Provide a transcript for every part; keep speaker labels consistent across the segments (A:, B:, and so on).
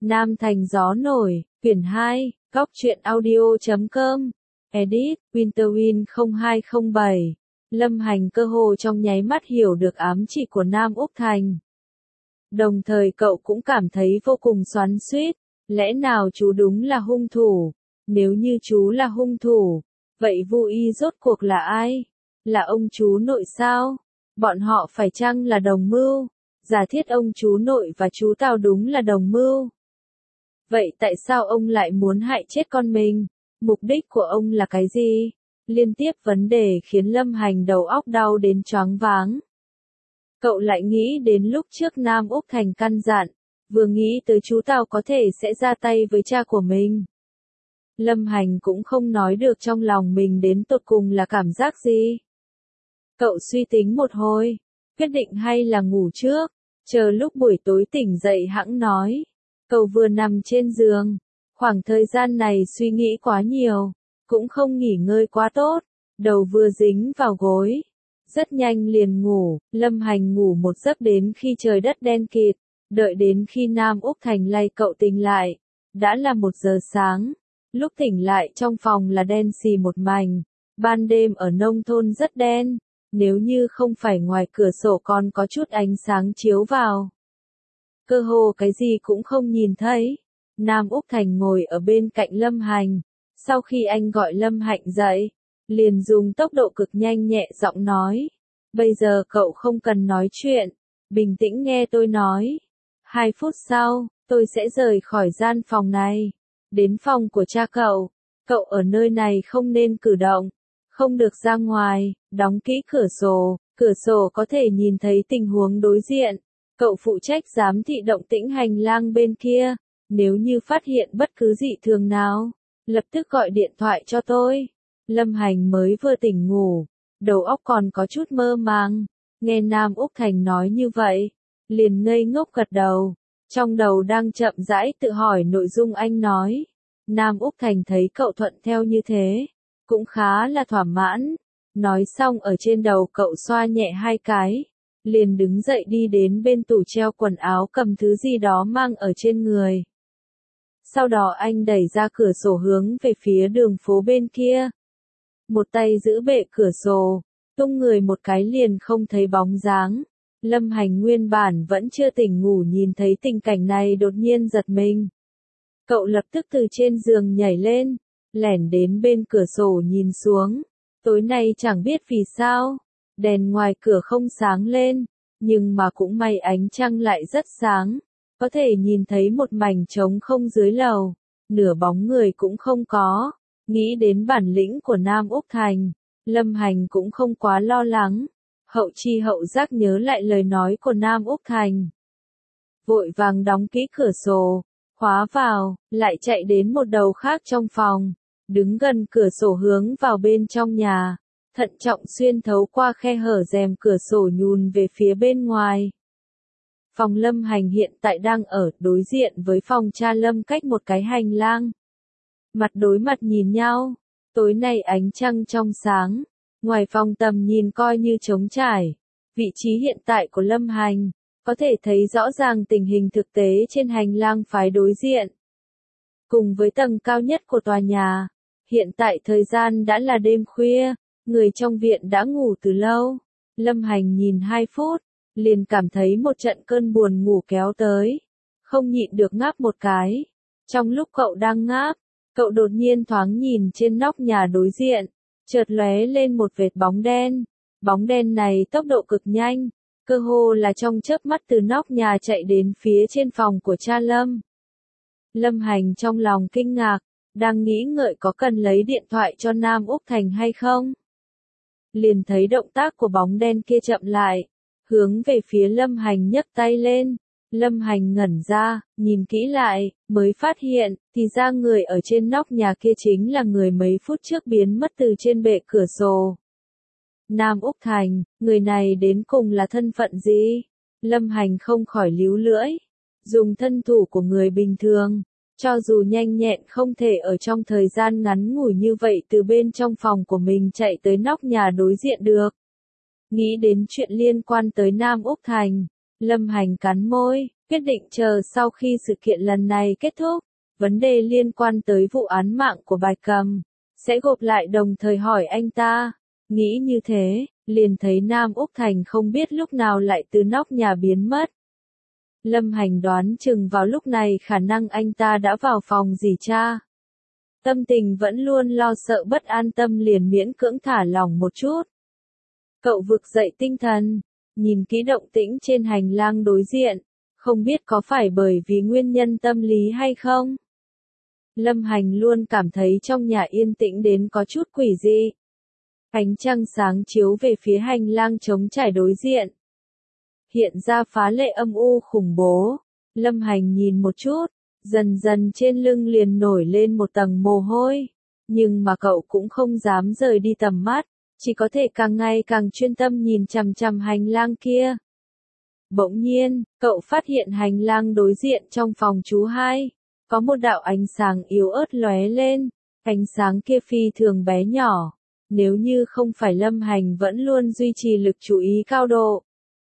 A: Nam Thành gió nổi, quyển 2, góc truyện audio.com, edit, Winterwind 0207. Lâm Hành cơ hồ trong nháy mắt hiểu được ám chỉ của Nam Úc Thành. Đồng thời cậu cũng cảm thấy vô cùng xoắn xuýt, lẽ nào chú đúng là hung thủ? Nếu như chú là hung thủ, vậy Vu Y rốt cuộc là ai? Là ông chú nội sao? Bọn họ phải chăng là đồng mưu? Giả thiết ông chú nội và chú Tào đúng là đồng mưu. Vậy tại sao ông lại muốn hại chết con mình? Mục đích của ông là cái gì? Liên tiếp vấn đề khiến Lâm Hành đầu óc đau đến choáng váng. Cậu lại nghĩ đến lúc trước Nam Úc Thành căn dặn, vừa nghĩ tới chú Tào có thể sẽ ra tay với cha của mình. Lâm Hành cũng không nói được trong lòng mình đến tột cùng là cảm giác gì. Cậu suy tính một hồi, quyết định hay là ngủ trước, chờ lúc buổi tối tỉnh dậy hẵng nói. Cậu vừa nằm trên giường, khoảng thời gian này suy nghĩ quá nhiều, cũng không nghỉ ngơi quá tốt, đầu vừa dính vào gối. Rất nhanh liền ngủ, Lâm Hành ngủ một giấc đến khi trời đất đen kịt, đợi đến khi Nam Úc Thành lay cậu tỉnh lại. Đã là 1 giờ sáng, lúc tỉnh lại trong phòng là đen xì một mảnh, ban đêm ở nông thôn rất đen, nếu như không phải ngoài cửa sổ còn có chút ánh sáng chiếu vào. Cơ hồ cái gì cũng không nhìn thấy. Nam Úc Thành ngồi ở bên cạnh Lâm Hành, sau khi anh gọi Lâm Hạnh dậy, liền dùng tốc độ cực nhanh nhẹ giọng nói. Bây giờ cậu không cần nói chuyện, bình tĩnh nghe tôi nói. 2 phút sau, tôi sẽ rời khỏi gian phòng này, đến phòng của cha cậu. Cậu ở nơi này không nên cử động, không được ra ngoài, đóng kỹ cửa sổ có thể nhìn thấy tình huống đối diện. Cậu phụ trách giám thị động tĩnh hành lang bên kia, nếu như phát hiện bất cứ dị thường nào, lập tức gọi điện thoại cho tôi. Lâm Hành mới vừa tỉnh ngủ, đầu óc còn có chút mơ màng, nghe Nam Úc Thành nói như vậy, liền ngây ngốc gật đầu, trong đầu đang chậm rãi tự hỏi nội dung anh nói. Nam Úc Thành thấy cậu thuận theo như thế, cũng khá là thỏa mãn, nói xong ở trên đầu cậu xoa nhẹ 2 cái. Liền đứng dậy đi đến bên tủ treo quần áo cầm thứ gì đó mang ở trên người. Sau đó anh đẩy ra cửa sổ hướng về phía đường phố bên kia. Một tay giữ bệ cửa sổ, tung người một cái liền không thấy bóng dáng. Lâm Hành nguyên bản vẫn chưa tỉnh ngủ nhìn thấy tình cảnh này đột nhiên giật mình. Cậu lập tức từ trên giường nhảy lên, lẻn đến bên cửa sổ nhìn xuống. Tối nay chẳng biết vì sao, đèn ngoài cửa không sáng lên, nhưng mà cũng may ánh trăng lại rất sáng, có thể nhìn thấy một mảnh trống không dưới lầu, nửa bóng người cũng không có. Nghĩ đến bản lĩnh của Nam Úc Thành, Lâm Hành cũng không quá lo lắng, hậu chi hậu giác nhớ lại lời nói của Nam Úc Thành. Vội vàng đóng kỹ cửa sổ, khóa vào, lại chạy đến một đầu khác trong phòng, đứng gần cửa sổ hướng vào bên trong nhà. Thận trọng xuyên thấu qua khe hở rèm cửa sổ nhùn về phía bên ngoài. Phòng Lâm Hành hiện tại đang ở đối diện với phòng cha Lâm cách một cái hành lang. Mặt đối mặt nhìn nhau, tối nay ánh trăng trong sáng, ngoài phòng tầm nhìn coi như trống trải. Vị trí hiện tại của Lâm Hành, có thể thấy rõ ràng tình hình thực tế trên hành lang phái đối diện. Cùng với tầng cao nhất của tòa nhà, hiện tại thời gian đã là đêm khuya. Người trong viện đã ngủ từ lâu. Lâm Hành nhìn 2 phút, liền cảm thấy một trận cơn buồn ngủ kéo tới. Không nhịn được ngáp một cái. Trong lúc cậu đang ngáp, cậu đột nhiên thoáng nhìn trên nóc nhà đối diện, chợt lóe lên một vệt bóng đen. Bóng đen này tốc độ cực nhanh, cơ hồ là trong chớp mắt từ nóc nhà chạy đến phía trên phòng của cha Lâm. Lâm Hành trong lòng kinh ngạc, đang nghĩ ngợi có cần lấy điện thoại cho Nam Úc Thành hay không. Liền thấy động tác của bóng đen kia chậm lại, hướng về phía Lâm Hành nhấc tay lên. Lâm Hành ngẩn ra, nhìn kỹ lại, mới phát hiện, thì ra người ở trên nóc nhà kia chính là người mấy phút trước biến mất từ trên bệ cửa sổ. Nam Úc Thành, người này đến cùng là thân phận gì? Lâm Hành không khỏi líu lưỡi, dùng thân thủ của người bình thường. Cho dù nhanh nhẹn không thể ở trong thời gian ngắn ngủi như vậy từ bên trong phòng của mình chạy tới nóc nhà đối diện được. Nghĩ đến chuyện liên quan tới Nam Úc Thành, Lâm Hành cắn môi, quyết định chờ sau khi sự kiện lần này kết thúc, vấn đề liên quan tới vụ án mạng của Bạch Cầm, sẽ gộp lại đồng thời hỏi anh ta. Nghĩ như thế, liền thấy Nam Úc Thành không biết lúc nào lại từ nóc nhà biến mất. Lâm Hành đoán chừng vào lúc này khả năng anh ta đã vào phòng dì cha. Tâm tình vẫn luôn lo sợ bất an tâm liền miễn cưỡng thả lỏng một chút. Cậu vực dậy tinh thần, nhìn kỹ động tĩnh trên hành lang đối diện, không biết có phải bởi vì nguyên nhân tâm lý hay không. Lâm Hành luôn cảm thấy trong nhà yên tĩnh đến có chút quỷ dị. Ánh trăng sáng chiếu về phía hành lang trống trải đối diện. Hiện ra phá lệ âm u khủng bố. Lâm Hành nhìn một chút, dần dần trên lưng liền nổi lên một tầng mồ hôi. Nhưng mà cậu cũng không dám rời đi tầm mắt, chỉ có thể càng ngày càng chuyên tâm nhìn chằm chằm hành lang kia. Bỗng nhiên, cậu phát hiện hành lang đối diện trong phòng chú hai, có một đạo ánh sáng yếu ớt lóe lên, ánh sáng kia phi thường bé nhỏ. Nếu như không phải Lâm Hành vẫn luôn duy trì lực chú ý cao độ,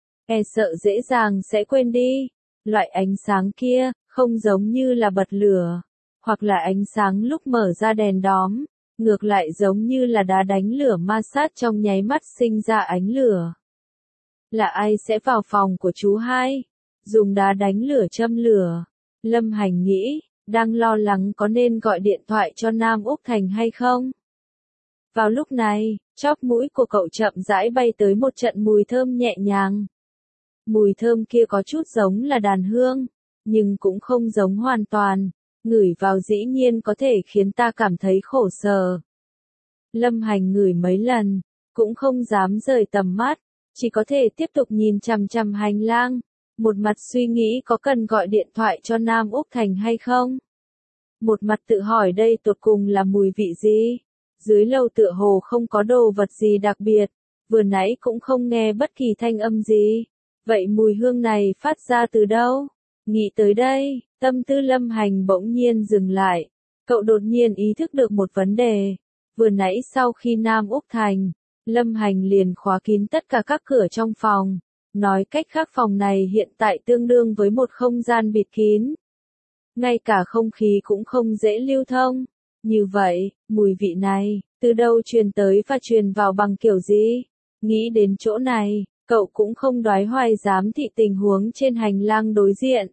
A: sợ dễ dàng sẽ quên đi. Loại ánh sáng kia, không giống như là bật lửa, hoặc là ánh sáng lúc mở ra đèn đóm, ngược lại giống như là đá đánh lửa ma sát trong nháy mắt sinh ra ánh lửa. Là ai sẽ vào phòng của chú hai, dùng đá đánh lửa châm lửa? Lâm Hành nghĩ, đang lo lắng có nên gọi điện thoại cho Nam Úc Thành hay không. Vào lúc này, chóp mũi của cậu chậm rãi bay tới một trận mùi thơm nhẹ nhàng. Mùi thơm kia có chút giống là đàn hương, nhưng cũng không giống hoàn toàn, ngửi vào dĩ nhiên có thể khiến ta cảm thấy khổ sở. Lâm Hành ngửi mấy lần, cũng không dám rời tầm mắt, chỉ có thể tiếp tục nhìn chằm chằm hành lang, một mặt suy nghĩ có cần gọi điện thoại cho Nam Úc Thành hay không. Một mặt tự hỏi đây tột cùng là mùi vị gì. Dưới lầu tựa hồ không có đồ vật gì đặc biệt, vừa nãy cũng không nghe bất kỳ thanh âm gì. Vậy mùi hương này phát ra từ đâu? Nghĩ tới đây, tâm tư Lâm Hành bỗng nhiên dừng lại. Cậu đột nhiên ý thức được một vấn đề. Vừa nãy sau khi Nam Úc Thành, Lâm Hành liền khóa kín tất cả các cửa trong phòng. Nói cách khác phòng này hiện tại tương đương với một không gian bịt kín. Ngay cả không khí cũng không dễ lưu thông. Như vậy, mùi vị này, từ đâu truyền tới và truyền vào bằng kiểu gì? Nghĩ đến chỗ này, cậu cũng không đoái hoài dám thị tình huống trên hành lang đối diện.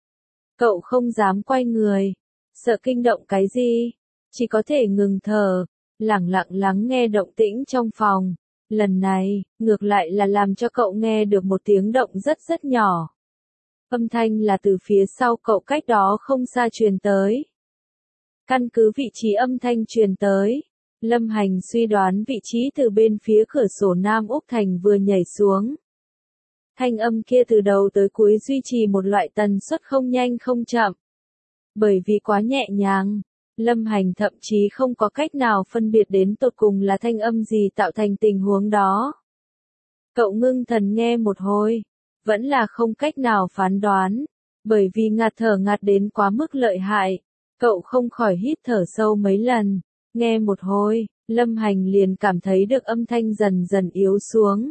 A: Cậu không dám quay người, sợ kinh động cái gì, chỉ có thể ngừng thở, lẳng lặng lắng nghe động tĩnh trong phòng. Lần này, ngược lại là làm cho cậu nghe được một tiếng động rất rất nhỏ. Âm thanh là từ phía sau cậu cách đó không xa truyền tới. Căn cứ vị trí âm thanh truyền tới, Lâm Hành suy đoán vị trí từ bên phía cửa sổ Nam Úc Thành vừa nhảy xuống. Thanh âm kia từ đầu tới cuối duy trì một loại tần suất không nhanh không chậm. Bởi vì quá nhẹ nhàng, Lâm Hành thậm chí không có cách nào phân biệt đến tột cùng là thanh âm gì tạo thành tình huống đó. Cậu ngưng thần nghe một hồi, vẫn là không cách nào phán đoán, bởi vì ngạt thở ngạt đến quá mức lợi hại. Cậu không khỏi hít thở sâu mấy lần, nghe một hồi, Lâm Hành liền cảm thấy được âm thanh dần dần yếu xuống.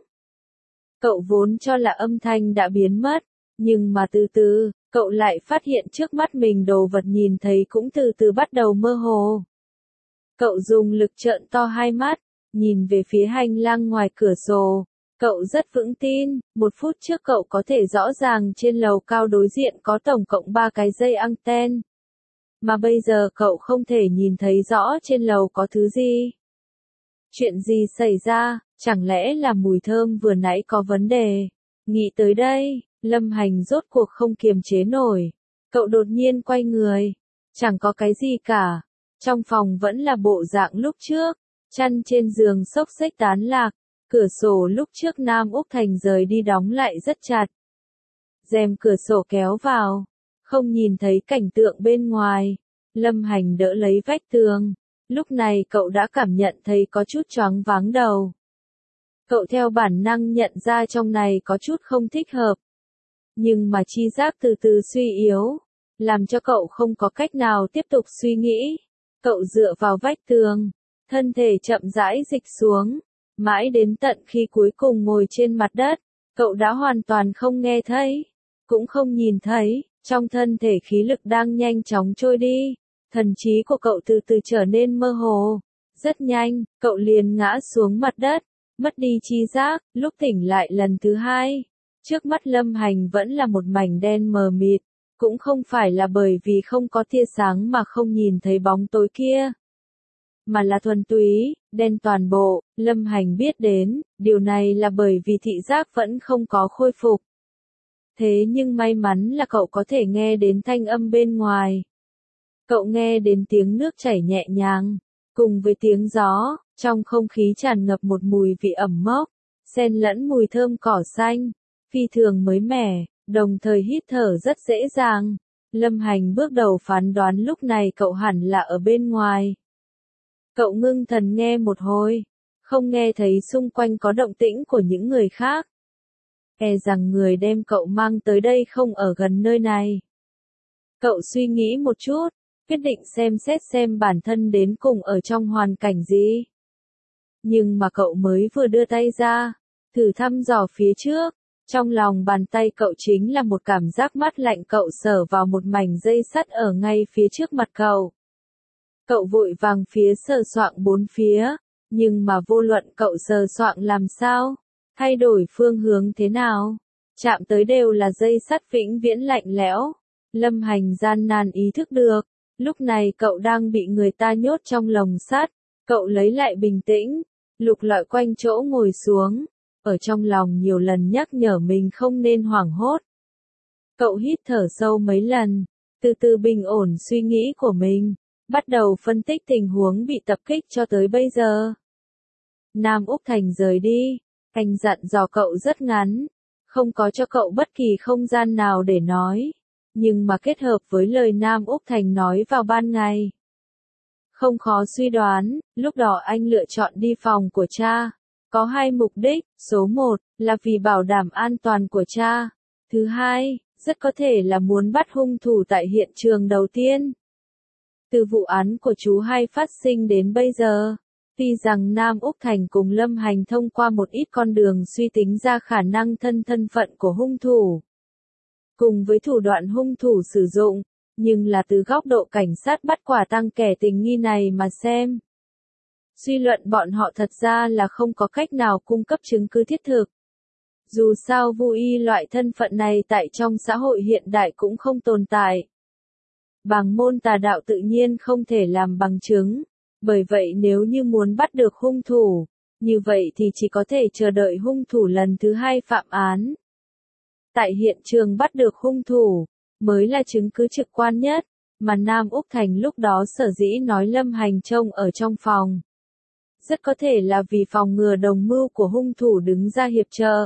A: Cậu vốn cho là âm thanh đã biến mất, nhưng mà từ từ, cậu lại phát hiện trước mắt mình đồ vật nhìn thấy cũng từ từ bắt đầu mơ hồ. Cậu dùng lực trợn to hai mắt, nhìn về phía hành lang ngoài cửa sổ. Cậu rất vững tin, một phút trước cậu có thể rõ ràng trên lầu cao đối diện có tổng cộng 3 cái dây anten. Mà bây giờ cậu không thể nhìn thấy rõ trên lầu có thứ gì. Chuyện gì xảy ra, chẳng lẽ là mùi thơm vừa nãy có vấn đề? Nghĩ tới đây, Lâm Hành rốt cuộc không kiềm chế nổi. Cậu đột nhiên quay người. Chẳng có cái gì cả. Trong phòng vẫn là bộ dạng lúc trước. Chăn trên giường xốc xếch tán lạc. Cửa sổ lúc trước Nam Úc Thành rời đi đóng lại rất chặt. Rèm cửa sổ kéo vào. Không nhìn thấy cảnh tượng bên ngoài. Lâm Hành đỡ lấy vách tường. Lúc này cậu đã cảm nhận thấy có chút choáng váng đầu. Cậu theo bản năng nhận ra trong này có chút không thích hợp. Nhưng mà chi giác từ từ suy yếu, làm cho cậu không có cách nào tiếp tục suy nghĩ. Cậu dựa vào vách tường, thân thể chậm rãi dịch xuống, mãi đến tận khi cuối cùng ngồi trên mặt đất, cậu đã hoàn toàn không nghe thấy. cũng không nhìn thấy, trong thân thể khí lực đang nhanh chóng trôi đi. Thần trí của cậu từ từ trở nên mơ hồ. Rất nhanh, cậu liền ngã xuống mặt đất, mất đi tri giác, lúc tỉnh lại lần thứ hai. Trước mắt Lâm Hành vẫn là một mảnh đen mờ mịt, cũng không phải là bởi vì không có tia sáng mà không nhìn thấy bóng tối kia, mà là thuần túy, đen toàn bộ. Lâm Hành biết đến, điều này là bởi vì thị giác vẫn không có khôi phục. Thế nhưng may mắn là cậu có thể nghe đến thanh âm bên ngoài. Cậu nghe đến tiếng nước chảy nhẹ nhàng, cùng với tiếng gió, trong không khí tràn ngập một mùi vị ẩm mốc, xen lẫn mùi thơm cỏ xanh, phi thường mới mẻ, đồng thời hít thở rất dễ dàng. Lâm Hành bước đầu phán đoán lúc này cậu hẳn là ở bên ngoài. Cậu ngưng thần nghe một hồi, không nghe thấy xung quanh có động tĩnh của những người khác. E rằng người đem cậu mang tới đây không ở gần nơi này. Cậu suy nghĩ một chút, quyết định xem xét xem bản thân đến cùng ở trong hoàn cảnh gì. Nhưng mà cậu mới vừa đưa tay ra, thử thăm dò phía trước, trong lòng bàn tay cậu chính là một cảm giác mát lạnh, cậu sờ vào một mảnh dây sắt ở ngay phía trước mặt cậu. Cậu vội vàng sờ soạng bốn phía, nhưng mà vô luận cậu sờ soạng làm sao, thay đổi phương hướng thế nào, chạm tới đều là dây sắt vĩnh viễn lạnh lẽo. Lâm Hành gian nan ý thức được, lúc này cậu đang bị người ta nhốt trong lồng sắt. Cậu lấy lại bình tĩnh, lục lọi quanh chỗ ngồi xuống, ở trong lòng nhiều lần nhắc nhở mình không nên hoảng hốt. Cậu hít thở sâu mấy lần, từ từ bình ổn suy nghĩ của mình, bắt đầu phân tích tình huống bị tập kích cho tới bây giờ. Nam Úc Thành rời đi, anh dặn dò cậu rất ngắn, không có cho cậu bất kỳ không gian nào để nói, nhưng mà kết hợp với lời Nam Úc Thành nói vào ban ngày. Không khó suy đoán, lúc đó anh lựa chọn đi phòng của cha. Có hai mục đích, số 1 là vì bảo đảm an toàn của cha. Thứ hai, rất có thể là muốn bắt hung thủ tại hiện trường đầu tiên. Từ vụ án của chú hai phát sinh đến bây giờ, tuy rằng Nam Úc Thành cùng Lâm Hành thông qua một ít con đường suy tính ra khả năng thân phận của hung thủ, cùng với thủ đoạn hung thủ sử dụng, nhưng là từ góc độ cảnh sát bắt quả tang kẻ tình nghi này mà xem. Suy luận bọn họ thật ra là không có cách nào cung cấp chứng cứ thiết thực. Dù sao Vu Y loại thân phận này tại trong xã hội hiện đại cũng không tồn tại. Bàng môn tà đạo tự nhiên không thể làm bằng chứng. Bởi vậy nếu như muốn bắt được hung thủ, như vậy thì chỉ có thể chờ đợi hung thủ lần thứ hai phạm án. Tại hiện trường bắt được hung thủ, mới là chứng cứ trực quan nhất, mà Nam Úc Thành lúc đó sở dĩ nói Lâm Hành trông ở trong phòng. Rất có thể là vì phòng ngừa đồng mưu của hung thủ đứng ra hiệp trợ.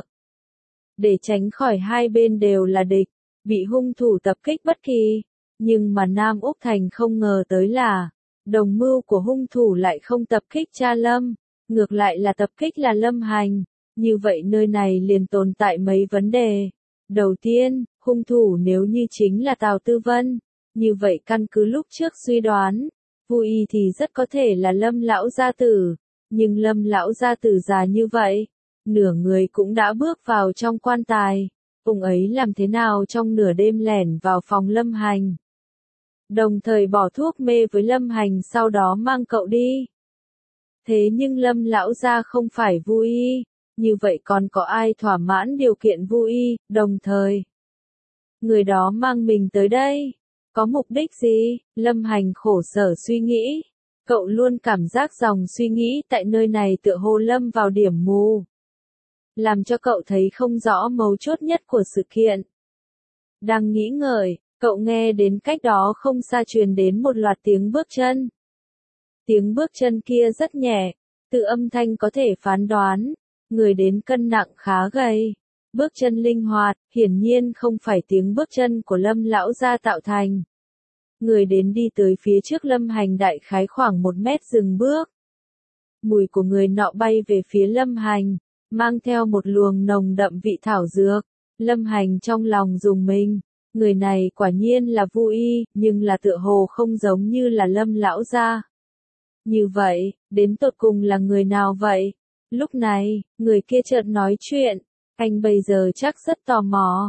A: Để tránh khỏi hai bên đều là địch, bị hung thủ tập kích bất kỳ. Nhưng mà Nam Úc Thành không ngờ tới là, đồng mưu của hung thủ lại không tập kích cha Lâm, ngược lại là tập kích là Lâm Hành. Như vậy nơi này liền tồn tại mấy vấn đề. Đầu tiên, hung thủ nếu như chính là Tào Tư Vân, như vậy căn cứ lúc trước suy đoán, Vu Y thì rất có thể là Lâm lão gia tử, nhưng Lâm lão gia tử già như vậy, nửa người cũng đã bước vào trong quan tài, ông ấy làm thế nào trong nửa đêm lẻn vào phòng Lâm Hành, đồng thời bỏ thuốc mê với Lâm Hành sau đó mang cậu đi. Thế nhưng Lâm lão gia không phải Vu Y. Như vậy còn có ai thỏa mãn điều kiện Vu Y, đồng thời người đó mang mình tới đây, có mục đích gì? Lâm Hành khổ sở suy nghĩ, cậu luôn cảm giác dòng suy nghĩ tại nơi này tựa hồ lâm vào điểm mù, làm cho cậu thấy không rõ mấu chốt nhất của sự kiện. Đang nghĩ ngợi, cậu nghe đến cách đó không xa truyền đến một loạt tiếng bước chân. Tiếng bước chân kia rất nhẹ, từ âm thanh có thể phán đoán, người đến cân nặng khá gầy, bước chân linh hoạt, hiển nhiên không phải tiếng bước chân của Lâm lão gia tạo thành. Người đến đi tới phía trước Lâm Hành đại khái khoảng 1 mét dừng bước. Mùi của người nọ bay về phía Lâm Hành, mang theo một luồng nồng đậm vị thảo dược. Lâm Hành trong lòng rùng mình, người này quả nhiên là Vu Y, nhưng là tựa hồ không giống như là Lâm lão gia. Như vậy, đến tột cùng là người nào vậy? Lúc này, người kia chợt nói chuyện, anh bây giờ chắc rất tò mò,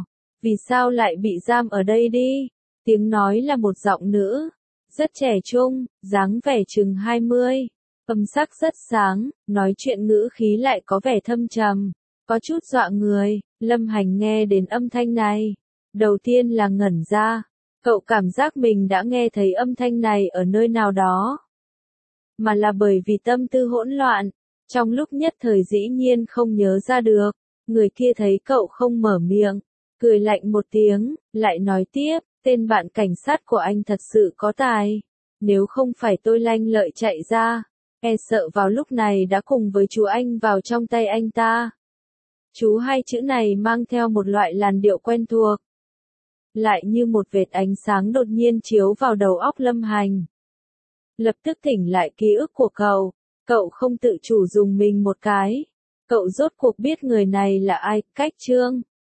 A: Vì sao lại bị giam ở đây đi? Tiếng nói là một giọng nữ, rất trẻ trung, dáng vẻ chừng 20, âm sắc rất sáng, nói chuyện ngữ khí lại có vẻ thâm trầm, có chút dọa người. Lâm Hành nghe đến âm thanh này, đầu tiên là ngẩn ra, cậu cảm giác mình đã nghe thấy âm thanh này ở nơi nào đó, mà là bởi vì tâm tư hỗn loạn, trong lúc nhất thời dĩ nhiên không nhớ ra được. Người kia thấy cậu không mở miệng, cười lạnh một tiếng, lại nói tiếp, tên bạn cảnh sát của anh thật sự có tài, nếu không phải tôi lanh lợi chạy ra, e sợ vào lúc này đã cùng với chú anh vào trong tay anh ta. Chú hai chữ này mang theo một loại làn điệu quen thuộc, lại như một vệt ánh sáng đột nhiên chiếu vào đầu óc Lâm Hành. Lập tức tỉnh lại ký ức của cậu không tự chủ dùng mình một cái. Cậu rốt cuộc biết người này là ai, Cách Trương.